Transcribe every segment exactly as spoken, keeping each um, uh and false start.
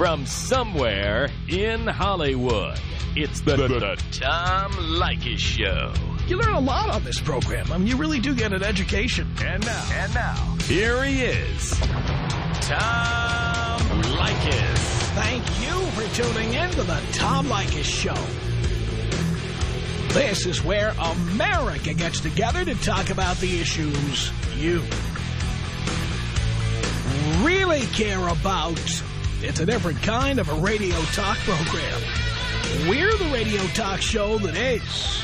from somewhere in Hollywood. It's the, the, the Tom Leykis Show. You learn a lot on this program. I mean, you really do get an education. And now, and now, here he is, Tom Leykis. Thank you for tuning in to the Tom Leykis Show. This is where America gets together to talk about the issues you really care about. It's a different kind of a radio talk program. We're the radio talk show that is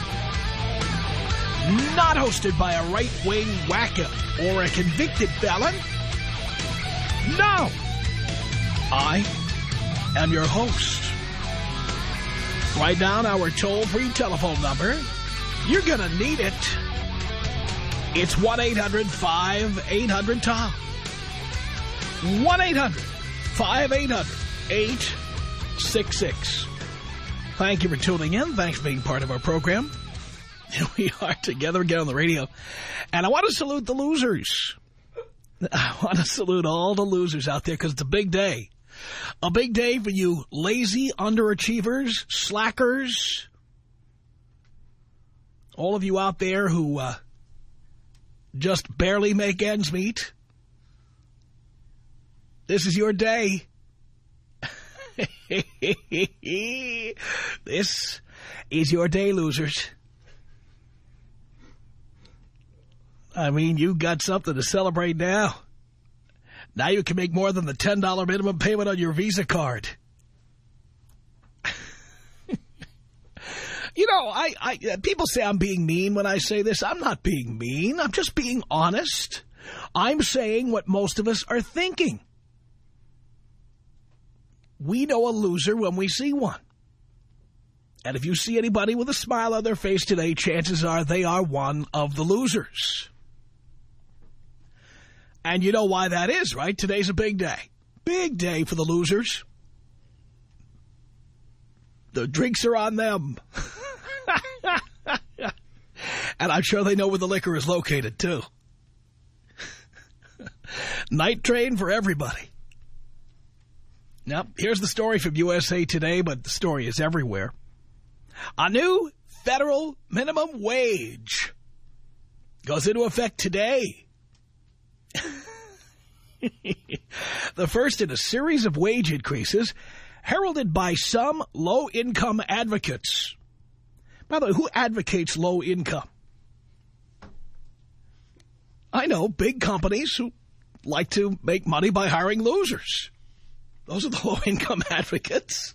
not hosted by a right-wing wacko or a convicted felon. No. I am your host. Write down our toll-free telephone number. You're going to need it. It's one eight hundred five eight hundred Tom. one eight hundred five eight hundred eight six six. Thank you for tuning in. Thanks for being part of our program. Here we are together again on the radio. And I want to salute the losers. I want to salute all the losers out there because it's a big day. A big day for you lazy underachievers, slackers. All of you out there who uh, just barely make ends meet. This is your day. This is your day, losers. I mean, you got something to celebrate now. Now you can make more than the ten dollar minimum payment on your Visa card. You know, I, I people say I'm being mean when I say this. I'm not being mean. I'm just being honest. I'm saying what most of us are thinking. We know a loser when we see one. And if you see anybody with a smile on their face today, chances are they are one of the losers. And you know why that is, right? Today's a big day. Big day for the losers. The drinks are on them. And I'm sure they know where the liquor is located, too. Night train for everybody. Now, here's the story from U S A Today, but the story is everywhere. A new federal minimum wage goes into effect today. The first in a series of wage increases heralded by some low-income advocates. By the way, who advocates low income? I know, big companies who like to make money by hiring losers. Those are the low-income advocates.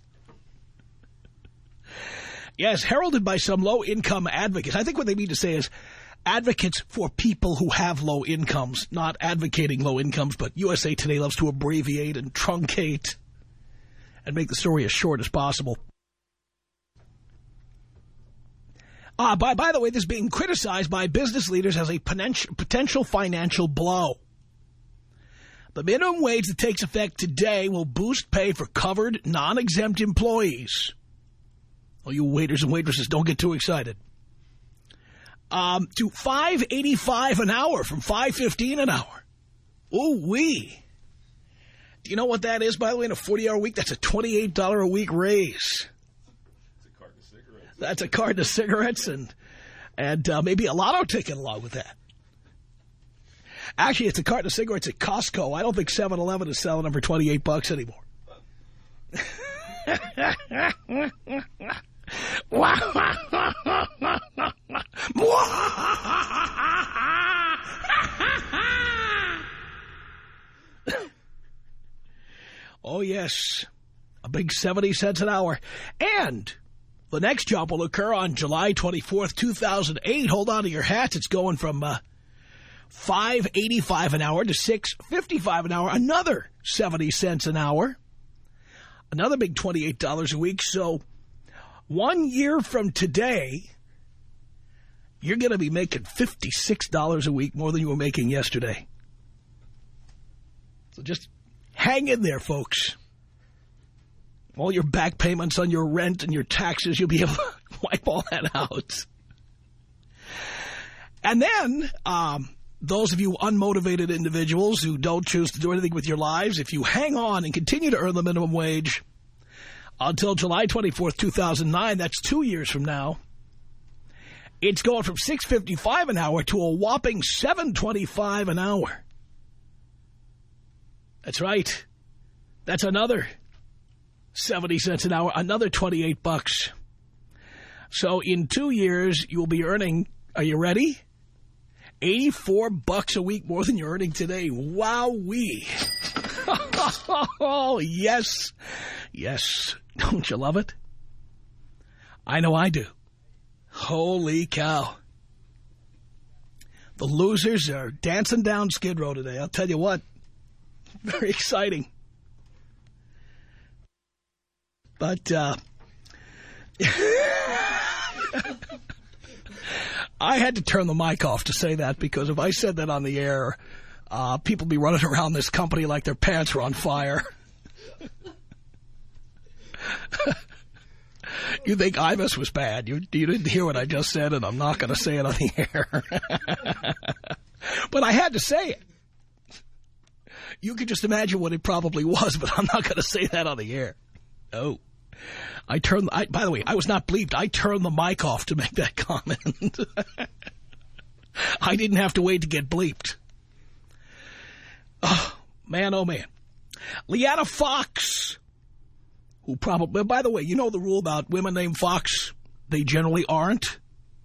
Yes, heralded by some low-income advocates. I think what they mean to say is advocates for people who have low incomes, not advocating low incomes, but U S A Today loves to abbreviate and truncate and make the story as short as possible. Uh, by, by the way, this is being criticized by business leaders as a potential, potential financial blow. The minimum wage that takes effect today will boost pay for covered, non-exempt employees. Oh, you waiters and waitresses, don't get too excited. Um, to five eighty-five an hour from five fifteen an hour. Ooh-wee. Do you know what that is, by the way, in a forty hour week? That's a twenty-eight dollar a week raise. That's a carton of cigarettes. That's a carton of cigarettes and, and uh, maybe a lotto ticket along with that. Actually, it's a carton of cigarettes at Costco. I don't think seven eleven is selling them for twenty-eight bucks anymore. Oh, yes. A big seventy cents an hour. And the next jump will occur on July twenty-fourth, two thousand eight. Hold on to your hats. It's going from uh, five eighty-five an hour to six fifty-five an hour. Another seventy cents an hour. Another big twenty-eight dollars a week. So one year from today, you're going to be making fifty-six dollars a week more than you were making yesterday. So just hang in there, folks. All your back payments on your rent and your taxes, you'll be able to wipe all that out. And then um, those of you unmotivated individuals who don't choose to do anything with your lives, if you hang on and continue to earn the minimum wage until July twenty-fourth, two thousand nine, that's two years from now, it's going from six fifty-five an hour to a whopping seven twenty-five an hour. That's right. That's another seventy cents an hour, another twenty-eight bucks. So in two years, you'll be earning, are you ready? eighty-four bucks a week more than you're earning today. Wowee. Oh, yes. Yes. Don't you love it? I know I do. Holy cow. The losers are dancing down Skid Row today. I'll tell you what. Very exciting. But, uh... I had to turn the mic off to say that, because if I said that on the air, uh, people be running around this company like their pants were on fire. You think Imus was bad. You, you didn't hear what I just said, and I'm not going to say it on the air. But I had to say it. You can just imagine what it probably was, but I'm not going to say that on the air. No. I turned, I, by the way, I was not bleeped. I turned the mic off to make that comment. I didn't have to wait to get bleeped. Oh, man, oh, man. Leanna Fox, who probably, by the way, you know the rule about women named Fox? They generally aren't.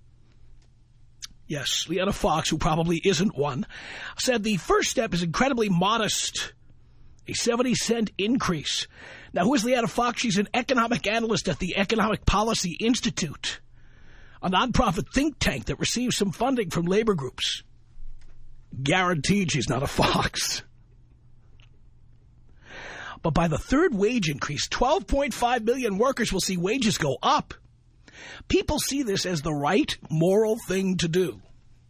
Yes, Leanna Fox, who probably isn't one, said the first step is incredibly modest, a seventy cent increase. Now, who is Leanna Fox? She's an economic analyst at the Economic Policy Institute, a nonprofit think tank that receives some funding from labor groups. Guaranteed she's not a fox. But by the third wage increase, twelve point five million workers will see wages go up. People see this as the right moral thing to do.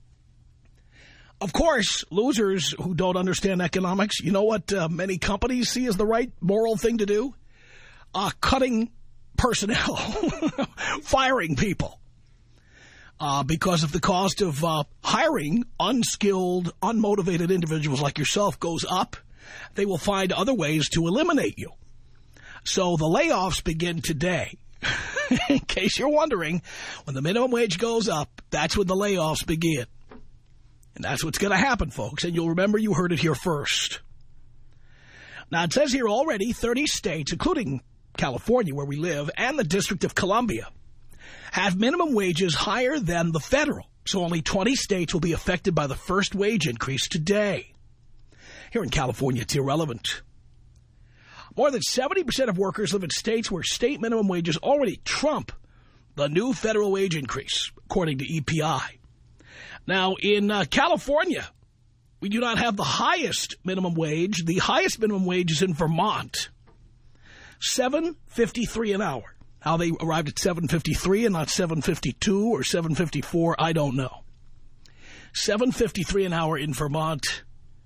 Of course, losers who don't understand economics, you know what uh, many companies see as the right moral thing to do? Uh, cutting personnel, firing people. Uh, because if the cost of uh, hiring unskilled, unmotivated individuals like yourself goes up, they will find other ways to eliminate you. So the layoffs begin today. In case you're wondering, when the minimum wage goes up, that's when the layoffs begin. And that's what's going to happen, folks. And you'll remember you heard it here first. Now, it says here already thirty states, including California, where we live, and the District of Columbia, have minimum wages higher than the federal. So only twenty states will be affected by the first wage increase today. Here in California, it's irrelevant. More than seventy percent of workers live in states where state minimum wages already trump the new federal wage increase, according to E P I. Now, in uh, California, we do not have the highest minimum wage. The highest minimum wage is in Vermont, seven fifty-three an hour. How they arrived at seven fifty-three and not seven fifty-two or seven fifty-four, I don't know. seven fifty-three an hour in Vermont.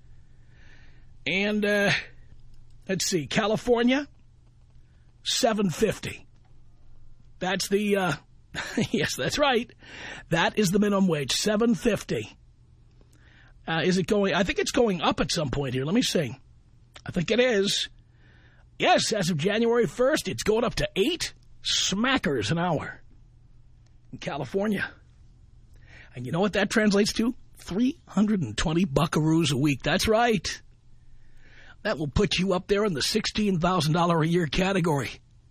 And, uh, let's see, California, seven fifty. That's the, uh, yes, that's right. That is the minimum wage, seven fifty. Uh, is it going, I think it's going up at some point here. Let me see. I think it is. Yes, as of January first, it's going up to eight smackers an hour in California. And you know what that translates to? three hundred twenty buckaroos a week. That's right. That will put you up there in the sixteen thousand dollars a year category.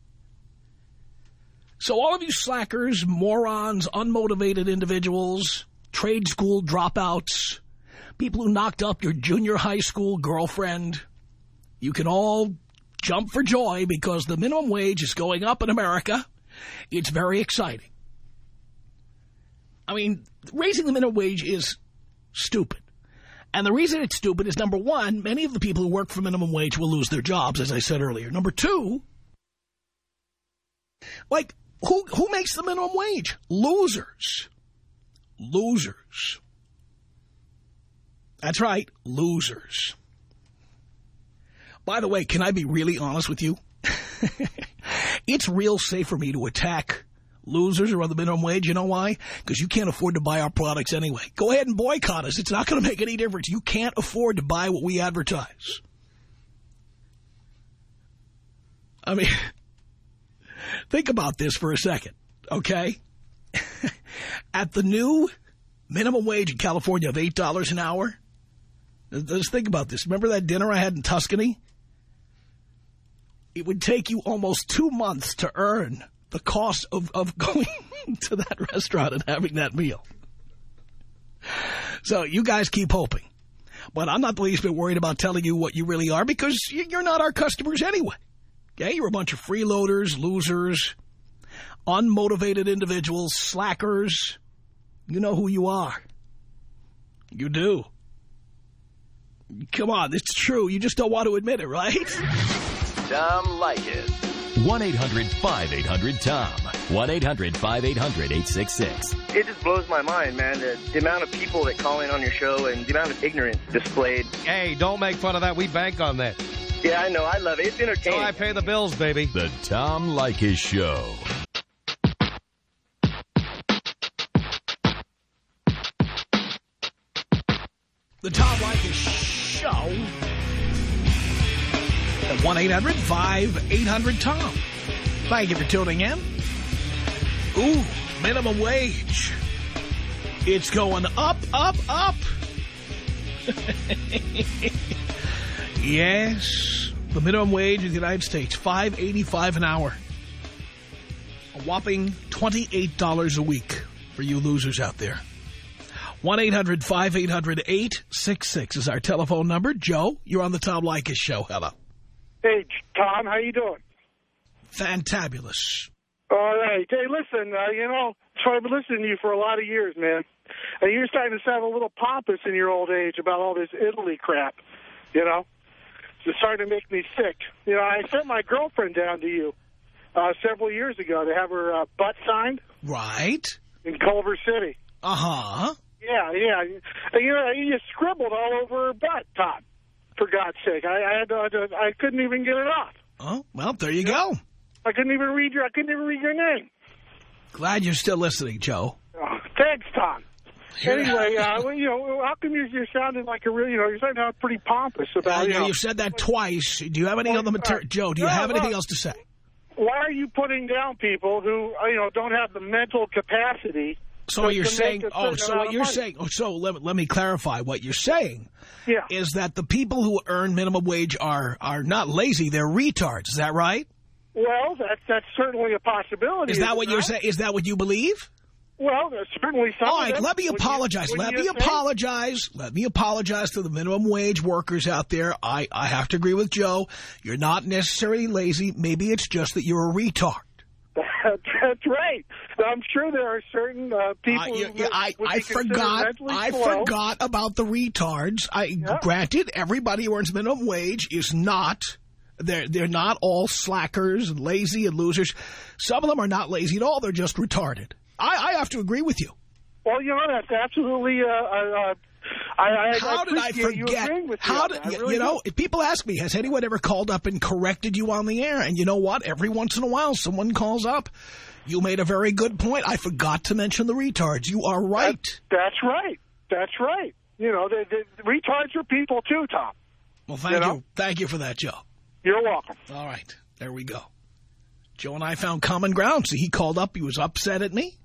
So all of you slackers, morons, unmotivated individuals, trade school dropouts, people who knocked up your junior high school girlfriend, you can all jump for joy because the minimum wage is going up in America. It's very exciting. I mean, raising the minimum wage is stupid. And the reason it's stupid is, number one, many of the people who work for minimum wage will lose their jobs, as I said earlier. Number two, like, who, who makes the minimum wage? Losers. Losers. That's right, losers. By the way, can I be really honest with you? It's real safe for me to attack losers are on the minimum wage. You know why? Because you can't afford to buy our products anyway. Go ahead and boycott us. It's not going to make any difference. You can't afford to buy what we advertise. I mean, think about this for a second, okay? At the new minimum wage in California of eight dollars an hour, let's think about this. Remember that dinner I had in Tuscany? It would take you almost two months to earn the cost of, of going to that restaurant and having that meal. So you guys keep hoping. But I'm not the least bit worried about telling you what you really are because you're not our customers anyway. Okay? You're a bunch of freeloaders, losers, unmotivated individuals, slackers. You know who you are. You do. Come on, it's true. You just don't want to admit it, right? Tom Leykis. one eight hundred five eight hundred Tom. one eight hundred five eight hundred eight six six. It just blows my mind, man, the, the amount of people that call in on your show and the amount of ignorance displayed. Hey, don't make fun of that. We bank on that. Yeah, I know. I love it. It's entertaining. So I pay the bills, baby. The Tom Leykis Show. The Tom Leykis Show. At one eight hundred five eight hundred Tom. Thank you for tuning in. Ooh, minimum wage. It's going up, up, up. Yes, the minimum wage in the United States, five eighty-five an hour. A whopping twenty-eight dollars a week for you losers out there. one eight hundred five eight hundred eight six six is our telephone number. Joe, you're on the Tom Leykis Show. Hello. Hey, Tom, how you doing? Fantabulous. All right. Hey, listen, uh, you know, so I've been listening to you for a lot of years, man. And you're starting to sound a little pompous in your old age about all this Italy crap, you know? It's starting to make me sick. You know, I sent my girlfriend down to you uh, several years ago to have her uh, butt signed. Right. In Culver City. Uh-huh. Yeah, yeah. And, you know, you scribbled all over her butt, Tom. For God's sake, I I, had to, I couldn't even get it off. Oh, well, there you go. I couldn't even read your I couldn't even read your name. Glad you're still listening, Joe. Oh, thanks, Tom. Anyway, uh, well, you know, how come you're, you're sounding like a real, you know, you're sounding pretty pompous about, uh, you know. You've said that twice. Do you have any other material? Joe, do you no, have anything no. else to say? Why are you putting down people who, you know, don't have the mental capacity? So to, you're to saying, oh, so what you're money? saying, oh, so let, let me clarify. What you're saying yeah. is that the people who earn minimum wage are, are not lazy, they're retards. Is that right? Well, that's, that's certainly a possibility. Is that what not? you're saying? Is that what you believe? Well, there's certainly some. All right, of them. let me Would apologize. You, let me say? apologize. Let me apologize to the minimum wage workers out there. I, I have to agree with Joe. You're not necessarily lazy. Maybe it's just that you're a retard. That's right. I'm sure there are certain uh, people. Uh, you, who I, would I be forgot. mentally I slow. forgot about the retards. I yeah. Granted, everybody who earns minimum wage is not. They're they're not all slackers and lazy and losers. Some of them are not lazy at all. They're just retarded. I, I have to agree with you. Well, you know, that's absolutely. Uh, uh, I, I, How I did I you forget? agreeing with How you, did really you know? do. People ask me, has anyone ever called up and corrected you on the air? And you know what? Every once in a while, someone calls up. You made a very good point. I forgot to mention the retards. You are right. That, that's right. That's right. You know, the, the, the retards are people too, Tom. Well, thank you. you. Know? Thank you for that, Joe. You're welcome. All right. There we go. Joe and I found common ground. See, he called up. He was upset at me.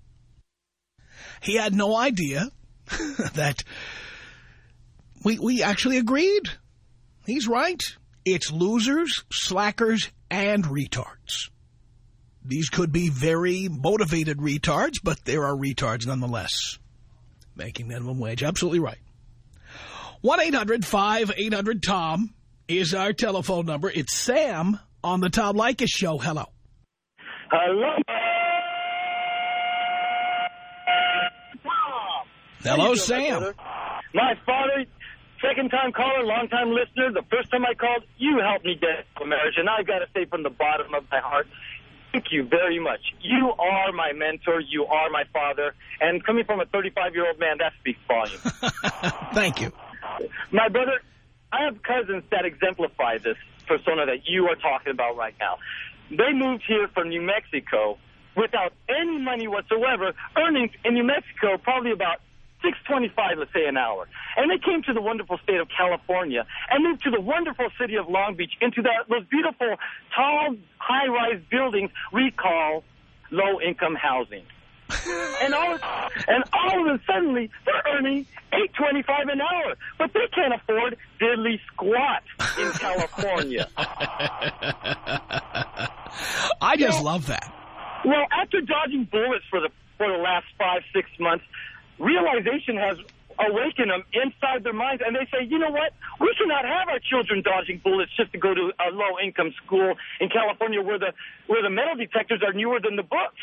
He had no idea that we, we actually agreed. He's right. It's losers, slackers, and retards. These could be very motivated retards, but there are retards nonetheless. Making minimum wage. Absolutely right. one eight hundred five eight hundred Tom is our telephone number. It's Sam on the Tom Leykis Show. Hello. Hello. Hello, doing, Sam. My, my father, second-time caller, long-time listener. The first time I called, you helped me get a marriage, and I've got to say from the bottom of my heart, thank you very much. You are my mentor. You are my father. And coming from a thirty-five-year-old man, that speaks volumes. Thank you. My brother, I have cousins that exemplify this persona that you are talking about right now. They moved here from New Mexico without any money whatsoever, earning in New Mexico probably about six twenty-five, let's say, an hour. And they came to the wonderful state of California and moved to the wonderful city of Long Beach into that, those beautiful, tall, high-rise buildings we call low-income housing. and all and all of a sudden, they're earning eight twenty-five an hour, but they can't afford diddly squat in California. I just well, love that. Well, after dodging bullets for the for the last five, six months, realization has awakened them inside their minds, and they say, you know what? We cannot have our children dodging bullets just to go to a low-income school in California where the where the metal detectors are newer than the books.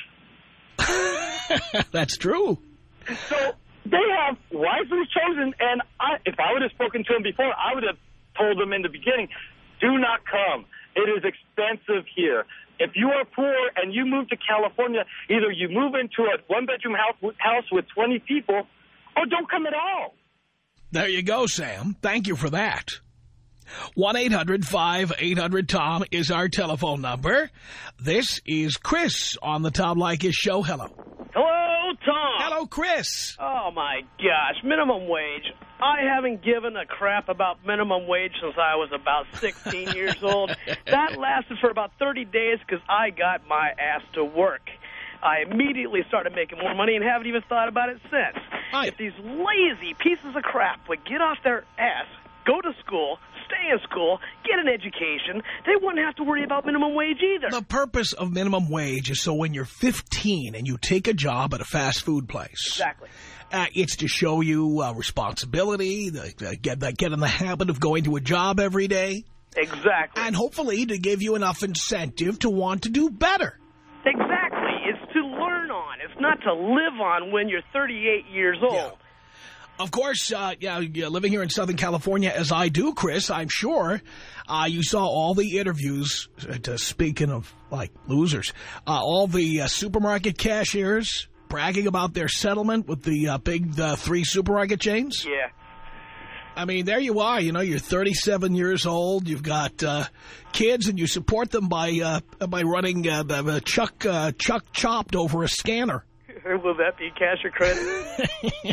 That's true. So they have wisely chosen, and I, if I would have spoken to them before, I would have told them in the beginning, do not come. It is expensive here. If you are poor and you move to California, either you move into a one-bedroom house, house with twenty people, or don't come at all. There you go, Sam. Thank you for that. one eight hundred five eight hundred Tom is our telephone number. This is Chris on the Tom Leykis Show. Hello. Hello, Tom. Hello, Chris. Oh, my gosh. Minimum wage. I haven't given a crap about minimum wage since I was about sixteen years old. That lasted for about thirty days because I got my ass to work. I immediately started making more money and haven't even thought about it since. Right. If these lazy pieces of crap would get off their ass, go to school, stay in school, get an education, they wouldn't have to worry about minimum wage either. The purpose of minimum wage is so when you're fifteen and you take a job at a fast food place. Exactly. Uh, it's to show you uh, responsibility, the, the, get, the, get in the habit of going to a job every day. Exactly. And hopefully to give you enough incentive to want to do better. Exactly. It's to learn on. It's not to live on when you're thirty-eight years old. Yeah. Of course, uh, yeah, yeah, living here in Southern California, as I do, Chris, I'm sure uh, you saw all the interviews, uh, to, speaking of, like, losers, uh, all the uh, supermarket cashiers bragging about their settlement with the uh, big uh, three supermarket chains. Yeah. I mean, there you are. You know, you're thirty-seven years old. You've got uh, kids, and you support them by uh, by running uh, the, the Chuck uh, Chuck Chopped over a scanner. Will that be cash or credit?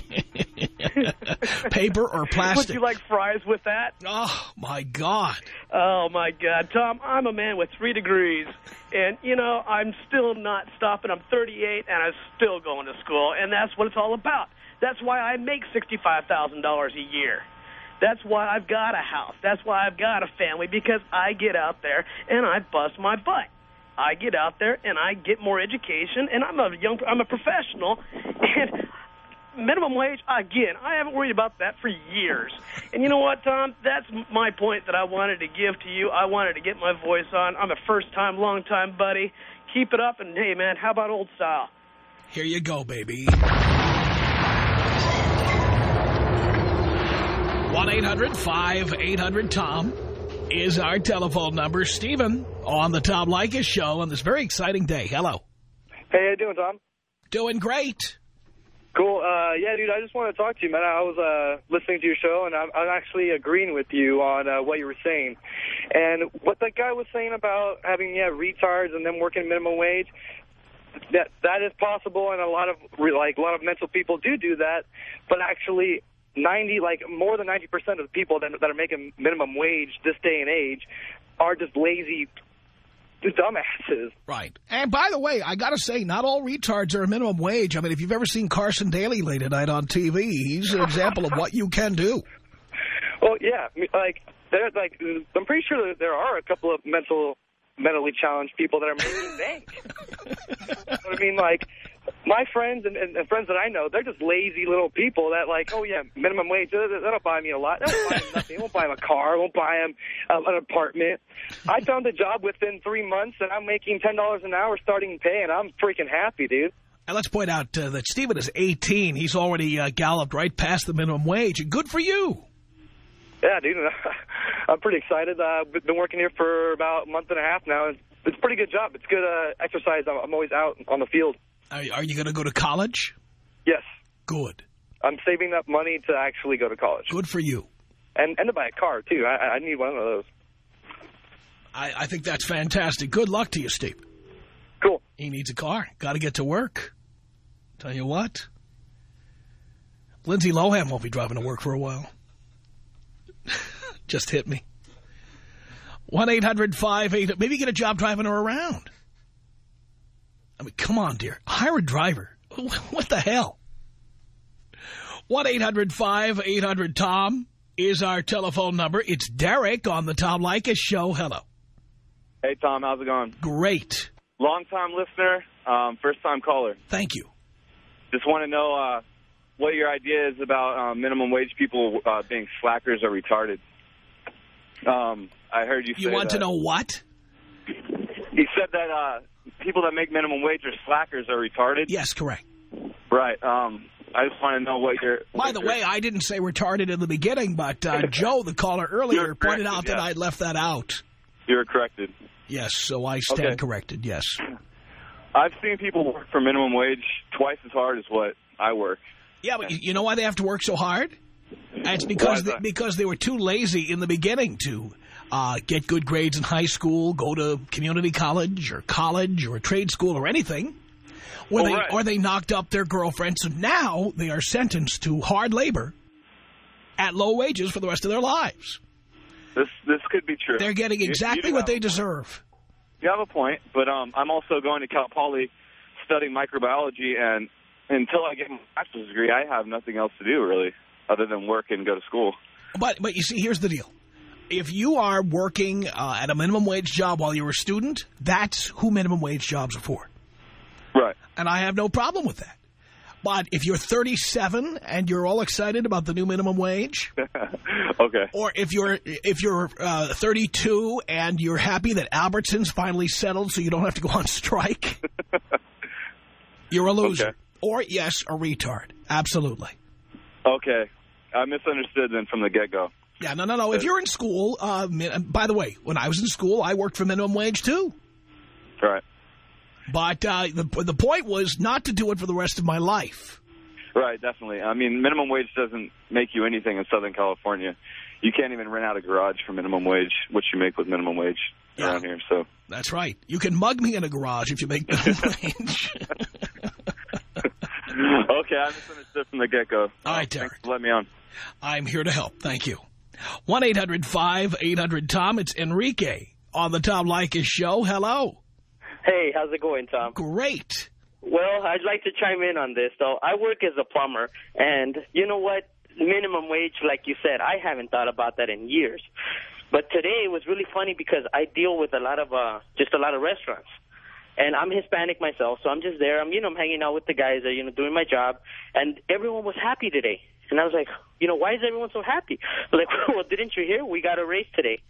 Paper or plastic? Would you like fries with that? Oh, my God. Oh, my God. Tom, I'm a man with three degrees. And, you know, I'm still not stopping. I'm thirty-eight, and I'm still going to school. And that's what it's all about. That's why I make sixty-five thousand dollars a year. That's why I've got a house. That's why I've got a family, because I get out there and I bust my butt. I get out there and I get more education, and I'm a young, I'm a professional, and minimum wage, again, I haven't worried about that for years. And you know what, Tom? That's my point that I wanted to give to you. I wanted to get my voice on. I'm a first-time, long-time buddy. Keep it up, and hey, man, how about old style? Here you go, baby. one eight hundred five eight hundred Tom is our telephone number. Stephen on the Tom Leykis Show on this very exciting day. Hello. Hey, how you doing, Tom? Doing great. Cool. Uh, yeah, dude, I just want to talk to you, man. I was uh, listening to your show, and I'm, I'm actually agreeing with you on uh, what you were saying. And what that guy was saying about having, yeah, retards and them working minimum wage, that that is possible, and a lot of, like, a lot of mental people do do that, but actually ninety, like more than ninety percent of the people that, that are making minimum wage this day and age are just lazy dumbasses. Right. And by the way, I got to say, not all retards are a minimum wage. I mean, if you've ever seen Carson Daly late at night on T V, he's an example of what you can do. Well, yeah, like, there's like, I'm pretty sure that there are a couple of mental, mentally challenged people that are making bank. But I mean, like, my friends and, and, and friends that I know, they're just lazy little people that, like, oh, yeah, minimum wage, that'll buy me a lot. That'll buy them nothing. It won't buy them a car. It won't buy them um, an apartment. I found a job within three months, and I'm making ten dollars an hour starting pay, and I'm freaking happy, dude. And let's point out uh, that Stephen is eighteen. He's already uh, galloped right past the minimum wage. And good for you. Yeah, dude. I'm pretty excited. Uh, I've been working here for about a month and a half now. It's, it's a pretty good job. It's good uh, exercise. I'm, I'm always out on the field. Are, are you going to go to college? Yes. Good. I'm saving up money to actually go to college. Good for you. And and to buy a car, too. I, I need one of those. I, I think that's fantastic. Good luck to you, Steve. Cool. He needs a car. Got to get to work. Tell you what. Lindsay Lohan won't be driving to work for a while. Just hit me. one eight hundred five eight hundred. Maybe get a job driving her around. I mean, come on, dear. Hire a driver. What the hell? one eight hundred five eight hundred Tom is our telephone number. It's Derek on the Tom Leykis Show. Hello. Hey, Tom. How's it going? Great. Long-time listener, um, first-time caller. Thank you. Just want to know uh, what your idea is about uh, minimum wage people uh, being slackers or retarded. Um, I heard you say You want that. to know what? You said that uh, people that make minimum wage are slackers or retarded? Yes, correct. Right. Um, I just want to know what your... By the way, I didn't say retarded in the beginning, but uh, Joe, the caller earlier, pointed out that yeah. I left that out. You were corrected. Yes, so I stand Okay. corrected, yes. I've seen people work for minimum wage twice as hard as what I work. Yeah, but you know why they have to work so hard? It's because they, because they were too lazy in the beginning to uh, get good grades in high school, go to community college or college or a trade school or anything, or, Oh, they, right. or they knocked up their girlfriends. So now they are sentenced to hard labor at low wages for the rest of their lives. This this could be true. They're getting You- you exactly do what have they a point. deserve. You have a point, but um, I'm also going to Cal Poly studying microbiology, and until I get my bachelor's degree, I have nothing else to do, really, other than work and go to school. But but you see, here's the deal. If you are working uh, at a minimum wage job while you're a student, that's who minimum wage jobs are for. Right. And I have no problem with that. But if you're thirty-seven and you're all excited about the new minimum wage, Okay. or if you're if you're uh, thirty-two and you're happy that Albertsons finally settled so you don't have to go on strike, you're a loser. Okay. Or, yes, a retard. Absolutely. Okay. I misunderstood then from the get-go. Yeah, no, no, no. If you're in school, uh, min- by the way, when I was in school, I worked for minimum wage, too. Right. But uh, the, the point was not to do it for the rest of my life. Right, definitely. I mean, minimum wage doesn't make you anything in Southern California. You can't even rent out a garage for minimum wage, which you make with minimum wage Yeah. around here. So That's right. You can mug me in a garage if you make minimum wage. Okay, I misunderstood from the get-go. All right, Derek. Thanks for letting me on. I'm here to help. Thank you. one eight hundred five eight hundred Tom. It's Enrique on the Tom Leykis Show. Hello. Hey, how's it going, Tom? Great. Well, I'd like to chime in on this, though. I work as a plumber, and you know what? Minimum wage, like you said, I haven't thought about that in years. But today was really funny because I deal with a lot of, uh, just a lot of restaurants. And I'm Hispanic myself, so I'm just there. I'm, you know, I'm hanging out with the guys that, you know, doing my job. And everyone was happy today. And I was like, you know, why is everyone so happy? Like, well, didn't you hear? We got a raise today.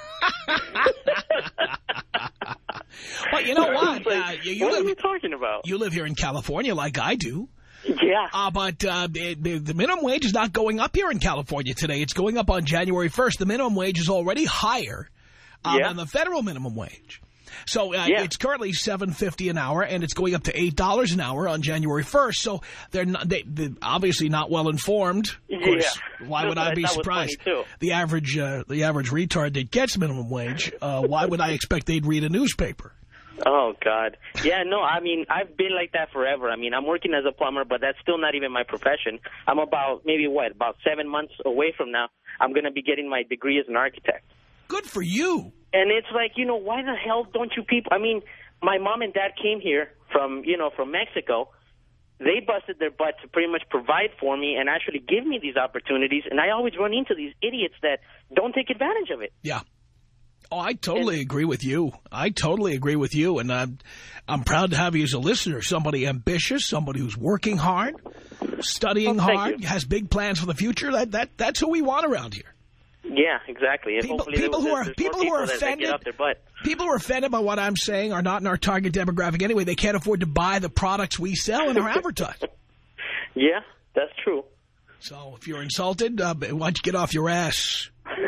Well, you know what? Like, uh, you, you what live, are you talking about? You live here in California like I do. Yeah. Uh, but uh, the, the minimum wage is not going up here in California today. It's going up on January first. The minimum wage is already higher uh, Yeah. than the federal minimum wage. So uh, Yeah. it's currently seven fifty an hour, and it's going up to eight dollars an hour on January first. So they're, not, they, they're obviously not well informed. Of course, Yeah. why would That I be was surprised? funny, too. The average uh, the average retard that gets minimum wage, uh, why would I expect they'd read a newspaper? Oh, God. Yeah, no, I mean, I've been like that forever. I mean, I'm working as a plumber, but that's still not even my profession. I'm about, maybe what, about seven months away from now, I'm going to be getting my degree as an architect. Good for you. And it's like, you know, why the hell don't you people, I mean, my mom and dad came here from, you know, from Mexico. They busted their butt to pretty much provide for me and actually give me these opportunities, and I always run into these idiots that don't take advantage of it. Yeah. Oh, I totally agree with you. I totally agree with you, and I'm, I'm proud to have you as a listener, somebody ambitious, somebody who's working hard, studying Oh, thank hard, you. has big plans for the future. That that That's who we want around here. Yeah, exactly. And People- hopefully people there- who are- there's people more who are people that- that offended- get off their butt. People who are offended by what I'm saying are not in our target demographic anyway. They can't afford to buy the products we sell in our advertising. Yeah, that's true. So if you're insulted, uh, why don't you get off your ass?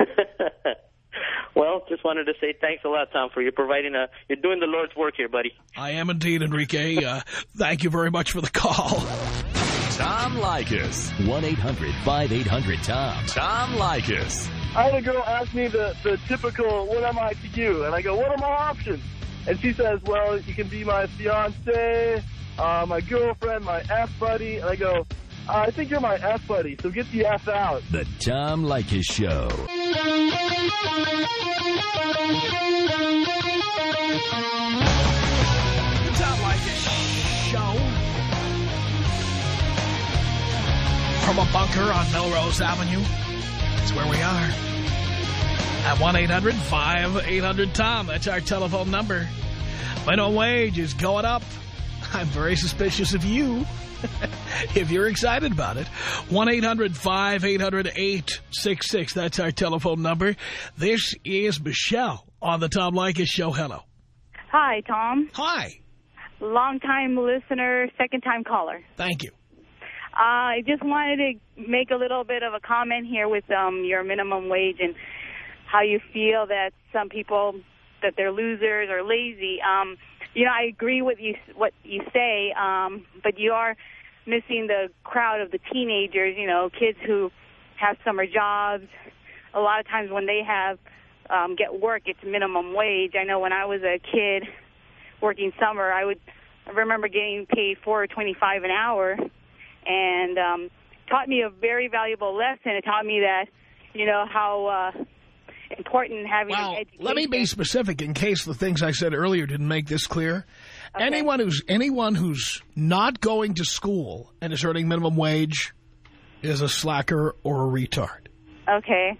Well, just wanted to say thanks a lot, Tom, for you providing a, you're doing the Lord's work here, buddy. I am indeed, Enrique. Uh, thank you very much for the call. Tom Leykis. one eight hundred five eight hundred Tom. Tom Leykis. I had a girl ask me the, the typical, what am I to you? And I go, what are my options? And she says, well, you can be my fiance, uh, my girlfriend, my F buddy. And I go, I think you're my F buddy, so get the F out. The Tom Leykis Show. The Tom Leykis Show. From a bunker on Melrose Avenue. That's where we are. At one eight hundred five eight hundred Tom. That's our telephone number. Minimum wage is going up. I'm very suspicious of you. If you're excited about it. one eight hundred five eight hundred eight six six. That's our telephone number. This is Michelle on the Tom Leykis Show. Hello. Hi, Tom. Hi. Long-time listener, second-time caller. Thank you. Uh, I just wanted to make a little bit of a comment here with um, your minimum wage and how you feel that some people, that they're losers or lazy. Um, you know, I agree with you, what you say, um, but you are missing the crowd of the teenagers, you know, kids who have summer jobs. A lot of times when they have um, get work, it's minimum wage. I know when I was a kid working summer, I would I remember getting paid four twenty-five an hour, and um, taught me a very valuable lesson. It taught me that, you know, how uh, important having well, an education. Let me be specific in case the things I said earlier didn't make this clear. Okay. Anyone who's anyone who's not going to school and is earning minimum wage is a slacker or a retard. Okay.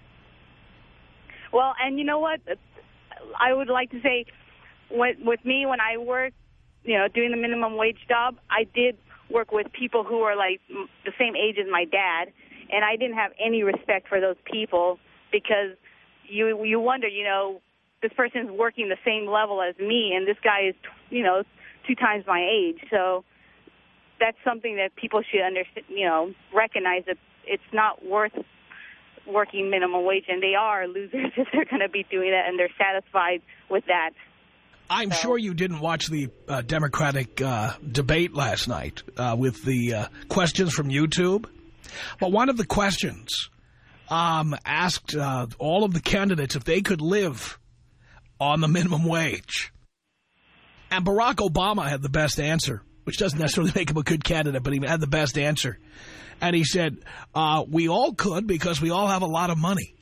Well, and you know what? I would like to say, with, with me, when I worked, you know, doing the minimum wage job, I did work with people who were like the same age as my dad, and I didn't have any respect for those people because you you wonder, you know, this person's working the same level as me, and this guy is, you know, two times my age. So that's something that people should understand, you know, recognize that it's not worth working minimum wage, and they are losers if they're going to be doing that, and they're satisfied with that. I'm so. sure you didn't watch the uh, Democratic uh, debate last night uh, with the uh, questions from YouTube. But one of the questions um, asked uh, all of the candidates if they could live on the minimum wage. And Barack Obama had the best answer, which doesn't necessarily make him a good candidate, but he had the best answer. And he said, uh, we all could because we all have a lot of money.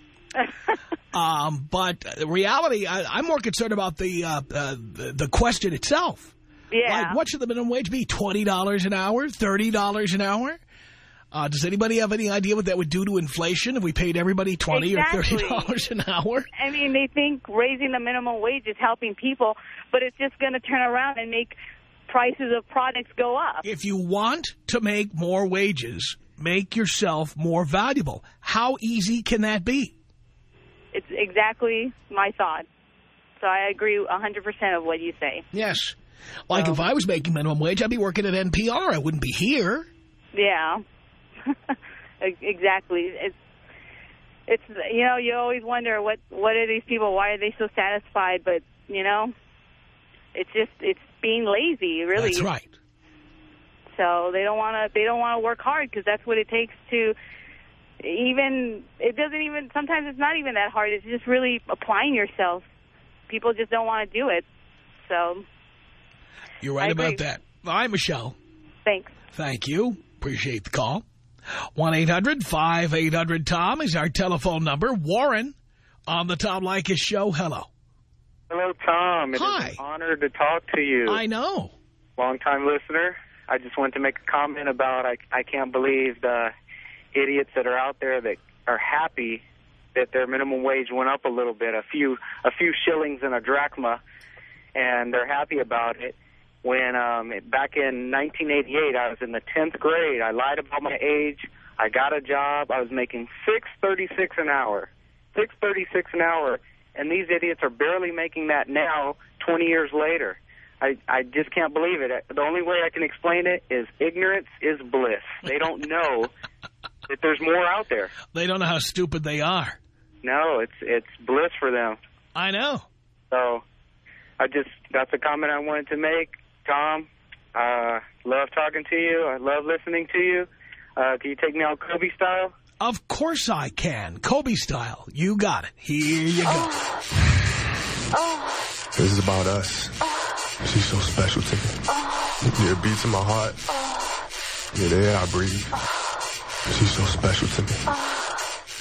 um, but the reality, I, I'm more concerned about the, uh, uh, the the question itself. Yeah. Like, what should the minimum wage be? twenty dollars an hour? thirty dollars an hour? Uh, does anybody have any idea what that would do to inflation if we paid everybody twenty exactly. or thirty dollars an hour? I mean, they think raising the minimum wage is helping people, but it's just going to turn around and make prices of products go up. If you want to make more wages, make yourself more valuable. How easy can that be? It's exactly my thought. So I agree one hundred percent of what you say. Yes. Like so, if I was making minimum wage, I'd be working at N P R. I wouldn't be here. Yeah. Exactly. It's, it's, you know, you always wonder what, what are these people, why are they so satisfied? But, you know, it's just, it's being lazy, really. That's right. So they don't want to, they don't want to work hard because that's what it takes to even, it doesn't even, sometimes it's not even that hard. It's just really applying yourself. People just don't want to do it. So. You're right about that. All right, Michelle. Thanks. Thank you. Appreciate the call. one eight hundred five eight hundred Tom is our telephone number. Warren on the Tom Leykis Show. Hello. Hello, Tom. It Hi. is an honor to talk to you. I know. Long-time listener. I just wanted to make a comment about I, I can't believe the idiots that are out there that are happy that their minimum wage went up a little bit, a few a few shillings and a drachma, and they're happy about it. When um, back in nineteen eighty-eight, I was in the tenth grade. I lied about my age. I got a job. I was making six thirty-six an hour, six thirty-six an hour, and these idiots are barely making that now, twenty years later. I, I just can't believe it. The only way I can explain it is ignorance is bliss. They don't know that there's more out there. They don't know how stupid they are. No, it's it's bliss for them. I know. So I just that's a comment I wanted to make. Tom, uh, love talking to you. I love listening to you. Uh, can you take me out Kobe style? Of course I can. Kobe style. You got it. Here you go. Oh. Oh. This is about us. Oh. She's so special to me. Oh. Yeah, it beats in my heart. Oh. Yeah, the air I breathe. Oh. She's so special to me. Oh.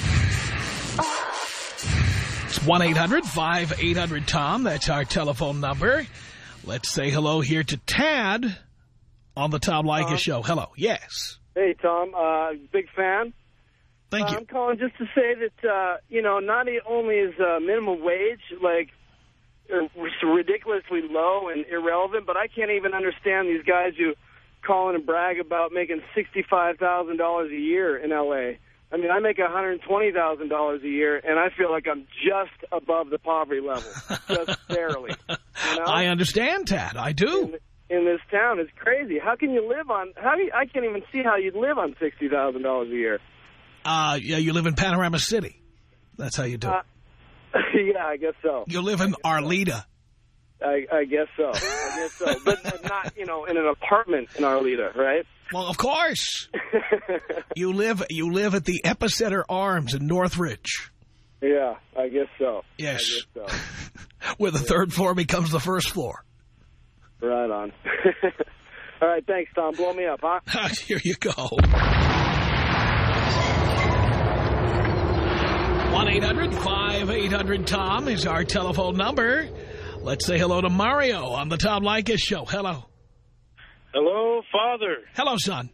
It's one eight hundred five eight hundred Tom. That's our telephone number. Let's say hello here to Tad on the Tom Leykis uh, show. Hello. Yes. Hey, Tom. Uh, big fan. Thank uh, you. I'm calling just to say that, uh, you know, not only is uh, minimum wage, like, ridiculously low and irrelevant, but I can't even understand these guys who call in and brag about making sixty-five thousand dollars a year in L A I mean, I make one hundred twenty thousand dollars a year, and I feel like I'm just above the poverty level, just barely. You know? I understand, Tad. I do. In, in this town, it's crazy. How can you live on? How do you, I can't even see how you'd live on sixty thousand dollars a year. Uh, yeah, you live in Panorama City. That's how you do uh, it. Yeah, I guess so. You live in Arleta. I, I guess so. I guess so. But not, you know, in an apartment in Arleta, right? Well, of course. you live you live at the Epicenter Arms in Northridge. Yeah, I guess so. Yes. I guess so. Where the yeah. third floor becomes the first floor. Right on. All right, thanks, Tom. Blow me up, huh? Here you go. one eight hundred five eight hundred Tom is our telephone number. Let's say hello to Mario on the Tom Leykis show. Hello. Hello, Father. Hello, son.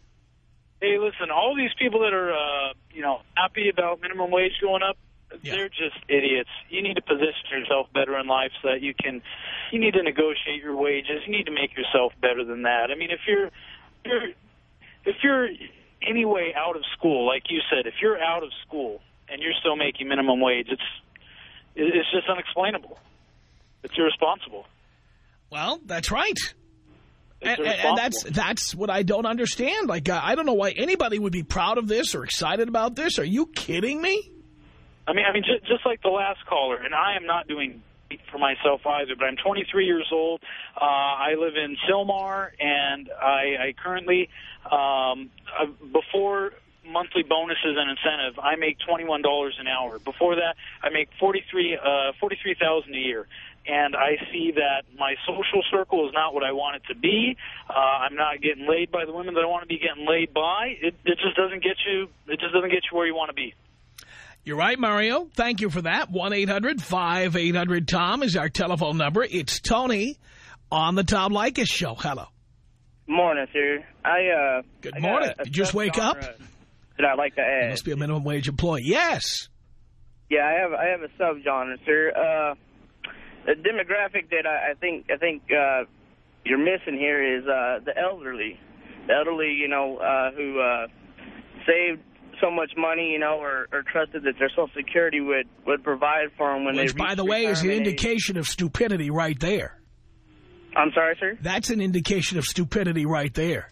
Hey, listen, all these people that are, uh, you know, happy about minimum wage going up, yeah. they're just idiots. You need to position yourself better in life so that you can, you need to negotiate your wages. You need to make yourself better than that. I mean, if you're, you're if you're anyway out of school, like you said, if you're out of school and you're still making minimum wage, it's it's just unexplainable. It's irresponsible. Well, that's right. And, and that's that's what I don't understand. Like, uh, I don't know why anybody would be proud of this or excited about this. Are you kidding me? I mean, I mean, just, just like the last caller, and I am not doing for myself either, but I'm twenty-three years old. Uh, I live in Sylmar, and I, I currently, um, uh, before monthly bonuses and incentive, I make twenty-one dollars an hour. Before that, I make forty-three thousand dollars a year. And I see that my social circle is not what I want it to be. Uh, I'm not getting laid by the women that I want to be getting laid by. It, it just doesn't get you. It just doesn't get you where you want to be. You're right, Mario. Thank you for that. one eight hundred five eight hundred Tom is our telephone number. It's Tony on the Tom Leykis show. Hello. Morning, sir. I uh. Good I morning. A, a Did you just wake up? That I'd like to add. You must be a minimum wage employee. Yes. Yeah, I have. I have a subgenre, sir. Uh. The demographic that I, I think I think uh, you're missing here is uh, the elderly. The elderly, you know, uh, who uh, saved so much money, you know, or, or trusted that their Social Security would, would provide for them when Which, they reach by the way, is an age. indication of stupidity right there. I'm sorry, sir? That's an indication of stupidity right there.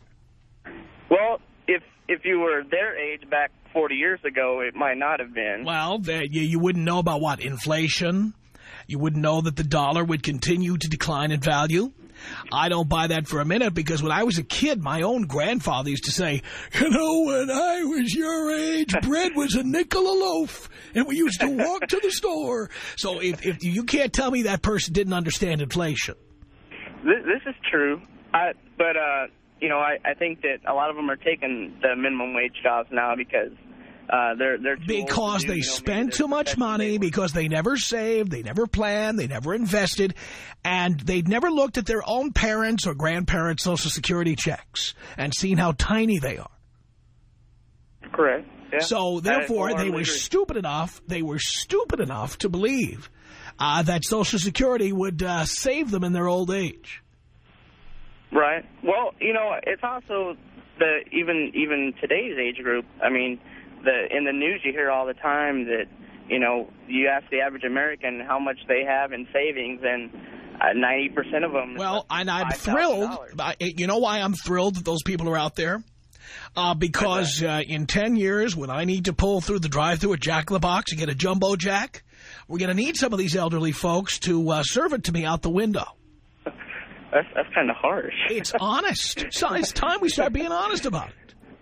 Well, if if you were their age back forty years ago, it might not have been. Well, the, you, you wouldn't know about, what, inflation? You wouldn't know that the dollar would continue to decline in value. I don't buy that for a minute, because when I was a kid, my own grandfather used to say, you know, when I was your age, bread was a nickel a loaf, and we used to walk to the store. So if, if you can't tell me that person didn't understand inflation. This, this is true. I, but, uh, you know, I, I think that a lot of them are taking the minimum wage jobs now because Uh, they're, they're because do, they you know, spent too much money, because they never saved, they never planned, they never invested, and they'd never looked at their own parents' or grandparents' Social Security checks and seen how tiny they are. Correct. Yeah. So, therefore, they were agree. stupid enough, they were stupid enough to believe uh, that Social Security would uh, save them in their old age. Right. Well, you know, it's also the even even today's age group. I mean, The, in the news, you hear all the time that, you know, you ask the average American how much they have in savings, and uh, ninety percent of them... Well, and I'm thrilled. You know why I'm thrilled that those people are out there? Uh, because uh, in ten years, when I need to pull through the drive-thru at Jack in the Box and get a Jumbo Jack, we're going to need some of these elderly folks to uh, serve it to me out the window. That's, that's kind of harsh. It's honest. So it's time we start being honest about it.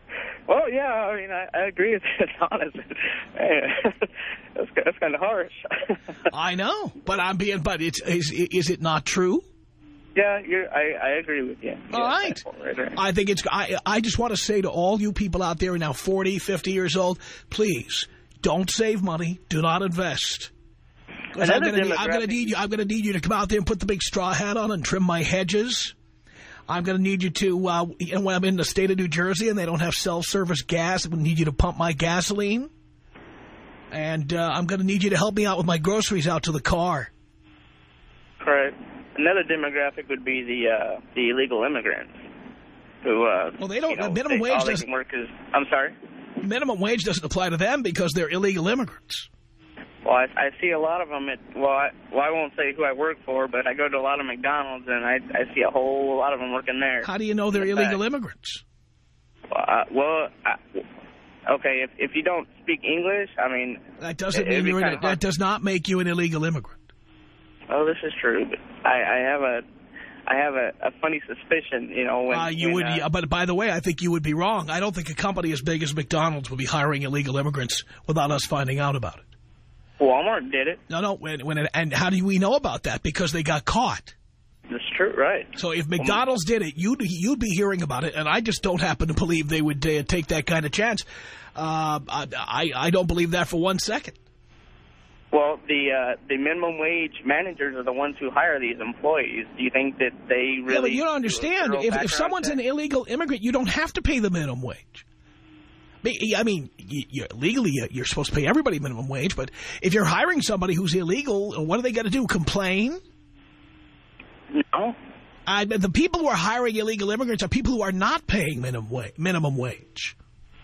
Well, yeah, I mean, I, I agree with it, honest. Man, that's, that's kind of harsh. I know, but I'm being, but it's, is, is it not true? Yeah, you're, I, I agree with you. All yeah, right. right, right. I think it's, I, I just want to say to all you people out there who are now forty, fifty years old, please don't save money. Do not invest. Because I'm going to need you, I'm going to need you to come out there and put the big straw hat on and trim my hedges. I'm going to need you to, uh, you know, when I'm in the state of New Jersey and they don't have self-service gas, I'm going to need you to pump my gasoline. And uh, I'm going to need you to help me out with my groceries out to the car. Correct. Another demographic would be the uh, the illegal immigrants who, uh, well, they don't, you know, minimum they, wage all they doesn't can work is, I'm sorry? Minimum wage doesn't apply to them because they're illegal immigrants. Well, I, I see a lot of them at, well I, well, I won't say who I work for, but I go to a lot of McDonald's, and I, I see a whole lot of them working there. How do you know they're illegal immigrants? Uh, well, I, okay, if if you don't speak English, I mean... That doesn't it, mean you're in, that that does not make you an illegal immigrant. Oh, this is true, but I, I have a... I have a, a funny suspicion, you know, when... Uh, you when, would, uh, but by the way, I think you would be wrong. I don't think a company as big as McDonald's would be hiring illegal immigrants without us finding out about it. Walmart did it. No, no, when, when it, and how do we know about that? Because they got caught. That's true, right. So if McDonald's did it, you'd, you'd be hearing about it, and I just don't happen to believe they would uh, take that kind of chance. Uh, I, I don't believe that for one second. Well, the uh, the minimum wage managers are the ones who hire these employees. Do you think that they really... Yeah, but you don't understand. If, if someone's an illegal immigrant, you don't have to pay the minimum wage. I mean, you're, legally, you're supposed to pay everybody minimum wage, but if you're hiring somebody who's illegal, what are they going to do, complain? No. I, the people who are hiring illegal immigrants are people who are not paying minimum wage. Minimum wage.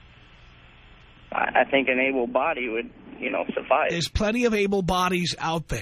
I think an able body would, you know, suffice. There's plenty of able bodies out there.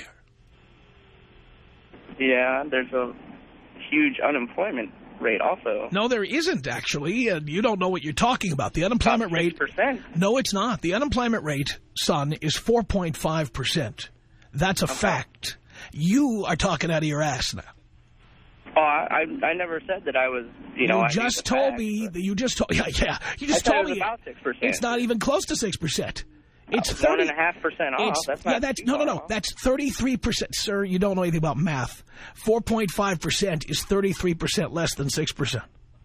Yeah, there's a huge unemployment rate also. No, there isn't, actually. Uh, you don't know what you're talking about. The unemployment rate... six percent. No, it's not. The unemployment rate, son, is four point five percent. That's a okay. fact. You are talking out of your ass now. Oh, I, I, I never said that I was, you, you know... You just told fact, me... that You just told... Yeah, yeah. You just I told it was me... about six percent. It's not even close to six percent. It's thirty, one and a half percent off. That's not yeah, that's no, no, no. off. That's thirty-three percent, sir. You don't know anything about math. Four point five percent is thirty-three percent less than six percent.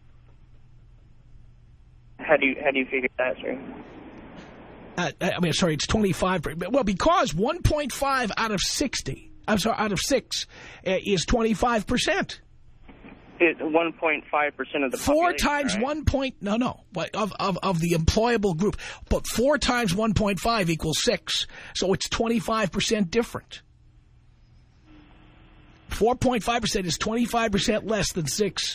How do you how do you figure that, sir? Uh, I mean, sorry, it's twenty-five. Well, because one point five out of sixty, I'm sorry, out of six uh, is twenty-five percent. one point five percent of the Four times right? one point, no, no, of, of, of the employable group. But four times one point five equals six. So it's twenty-five percent different. four point five percent is twenty-five percent less than six.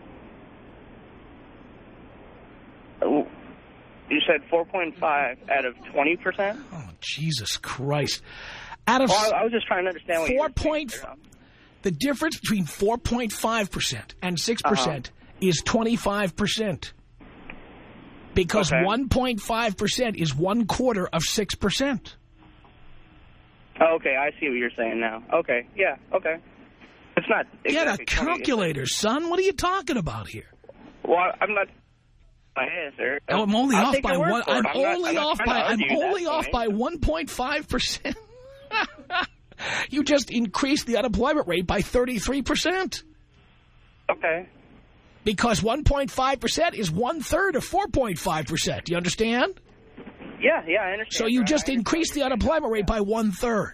You said four point five out of twenty percent? Oh, Jesus Christ. Out of... Well, I was just trying to understand what four you were saying. The difference between four point five percent and six percent uh-huh. is twenty-five percent. Because okay. one point five percent is one quarter of six percent. Okay, I see what you're saying now. Okay, yeah, okay. It's not exactly... Get a calculator, twenty, son. What are you talking about here? Well, I'm not... My head, sir. Oh, I'm only I'll off by one. I'm, I'm not, only I'm off by. I'm only off by one point five percent. You just increased the unemployment rate by thirty-three percent. Okay. Because one point five percent is one-third of four point five percent. Do you understand? Yeah, yeah, I understand. So you right? just increased the unemployment rate by one-third.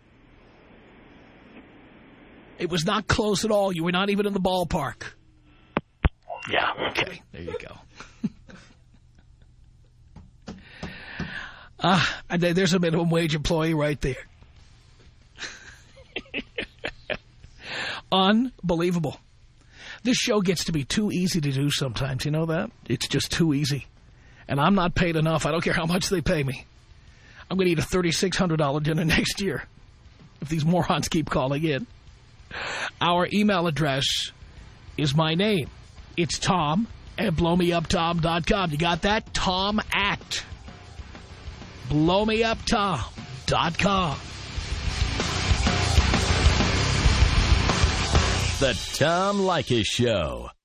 It was not close at all. You were not even in the ballpark. Yeah, okay. There you go. Ah, uh, there's a minimum wage employee right there. Unbelievable. This show gets to be too easy to do sometimes. You know that? It's just too easy. And I'm not paid enough. I don't care how much they pay me. I'm going to eat a thirty-six hundred dollar dinner next year if these morons keep calling in. Our email address is my name. It's Tom at blow me up tom dot com. You got that? Tom at blow me up tom dot com. The Tom Leykis Show.